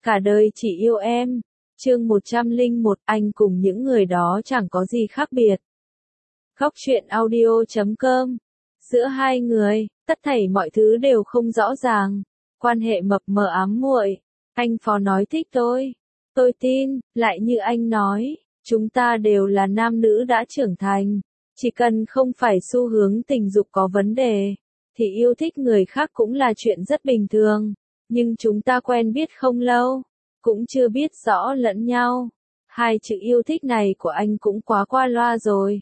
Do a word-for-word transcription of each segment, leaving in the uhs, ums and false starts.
Cả đời chỉ yêu em. Chương một trăm lẻ một, anh cùng những người đó chẳng có gì khác biệt. Góc truyện audio chấm com. Giữa hai người, tất thảy mọi thứ đều không rõ ràng. Quan hệ mập mờ ám muội. Anh Phó nói thích tôi. Tôi tin, lại như anh nói, chúng ta đều là nam nữ đã trưởng thành. Chỉ cần không phải xu hướng tình dục có vấn đề, thì yêu thích người khác cũng là chuyện rất bình thường. Nhưng chúng ta quen biết không lâu, cũng chưa biết rõ lẫn nhau. Hai chữ yêu thích này của anh cũng quá qua loa rồi.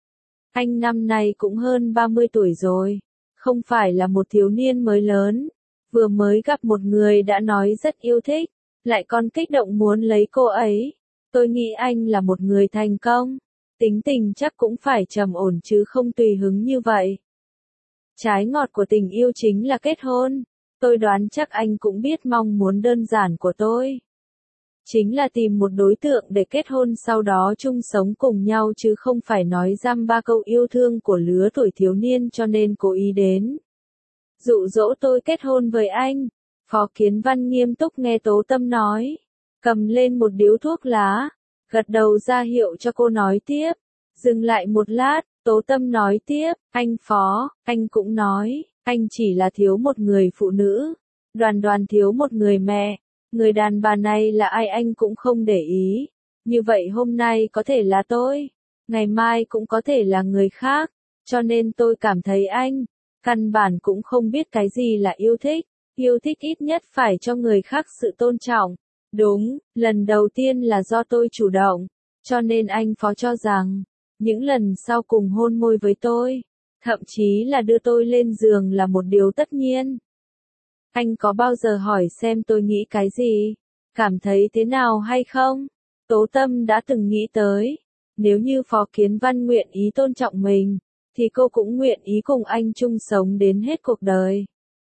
Anh năm nay cũng hơn ba mươi tuổi rồi, không phải là một thiếu niên mới lớn. Vừa mới gặp một người đã nói rất yêu thích, lại còn kích động muốn lấy cô ấy. Tôi nghĩ anh là một người thành công, tính tình chắc cũng phải trầm ổn chứ không tùy hứng như vậy. Trái ngọt của tình yêu chính là kết hôn. Tôi đoán chắc anh cũng biết mong muốn đơn giản của tôi chính là tìm một đối tượng để kết hôn sau đó chung sống cùng nhau chứ không phải nói dăm ba câu yêu thương của lứa tuổi thiếu niên cho nên cố ý đến dụ dỗ tôi kết hôn với anh. Phó Kiến Văn nghiêm túc nghe Tố Tâm nói, cầm lên một điếu thuốc lá, gật đầu ra hiệu cho cô nói tiếp. Dừng lại một lát, Tố Tâm nói tiếp, anh Phó, anh cũng nói, anh chỉ là thiếu một người phụ nữ, Đoàn Đoàn thiếu một người mẹ, người đàn bà này là ai anh cũng không để ý. Như vậy hôm nay có thể là tôi, ngày mai cũng có thể là người khác, cho nên tôi cảm thấy anh, căn bản cũng không biết cái gì là yêu thích. Yêu thích ít nhất phải cho người khác sự tôn trọng. Đúng, lần đầu tiên là do tôi chủ động, cho nên anh Phó cho rằng, những lần sau cùng hôn môi với tôi, thậm chí là đưa tôi lên giường là một điều tất nhiên. Anh có bao giờ hỏi xem tôi nghĩ cái gì, cảm thấy thế nào hay không? Tố Tâm đã từng nghĩ tới, nếu như Phó Kiến Văn nguyện ý tôn trọng mình, thì cô cũng nguyện ý cùng anh chung sống đến hết cuộc đời.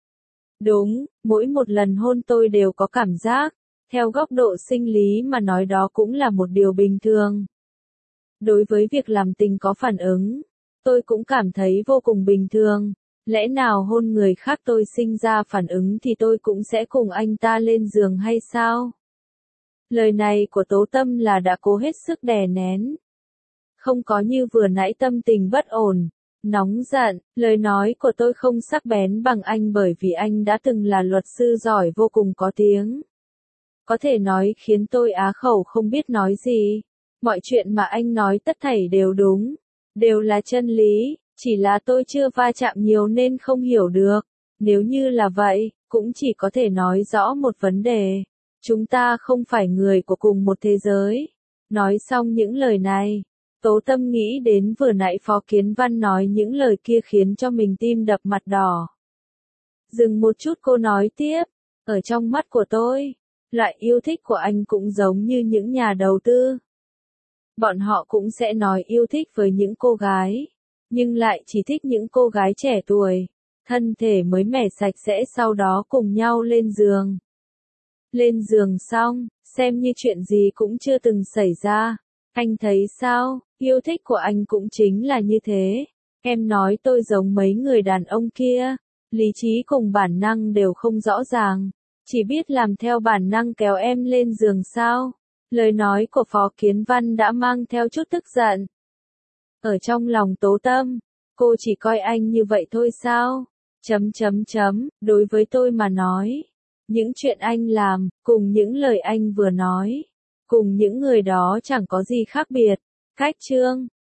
Đúng, mỗi một lần hôn tôi đều có cảm giác, theo góc độ sinh lý mà nói đó cũng là một điều bình thường. Đối với việc làm tình có phản ứng, tôi cũng cảm thấy vô cùng bình thường. Lẽ nào hôn người khác tôi sinh ra phản ứng thì tôi cũng sẽ cùng anh ta lên giường hay sao? Lời này của Tố Tâm là đã cố hết sức đè nén. Không có như vừa nãy tâm tình bất ổn, nóng giận. Lời nói của tôi không sắc bén bằng anh bởi vì anh đã từng là luật sư giỏi vô cùng có tiếng. Có thể nói khiến tôi á khẩu không biết nói gì. Mọi chuyện mà anh nói tất thảy đều đúng, đều là chân lý, chỉ là tôi chưa va chạm nhiều nên không hiểu được. Nếu như là vậy, cũng chỉ có thể nói rõ một vấn đề. Chúng ta không phải người của cùng một thế giới. Nói xong những lời này, Tố Tâm nghĩ đến vừa nãy Phó Kiến Văn nói những lời kia khiến cho mình tim đập mặt đỏ. Dừng một chút cô nói tiếp, ở trong mắt của tôi, loại yêu thích của anh cũng giống như những nhà đầu tư. Bọn họ cũng sẽ nói yêu thích với những cô gái, nhưng lại chỉ thích những cô gái trẻ tuổi, thân thể mới mẻ sạch sẽ sau đó cùng nhau lên giường. Lên giường xong, xem như chuyện gì cũng chưa từng xảy ra. Anh thấy sao, yêu thích của anh cũng chính là như thế. Em nói tôi giống mấy người đàn ông kia, lý trí cùng bản năng đều không rõ ràng, chỉ biết làm theo bản năng kéo em lên giường sao. Lời nói của Phó Kiến Văn đã mang theo chút tức giận. Ở trong lòng Tố Tâm, cô chỉ coi anh như vậy thôi sao? Chấm chấm chấm, đối với tôi mà nói, những chuyện anh làm, cùng những lời anh vừa nói, cùng những người đó chẳng có gì khác biệt. Cách chương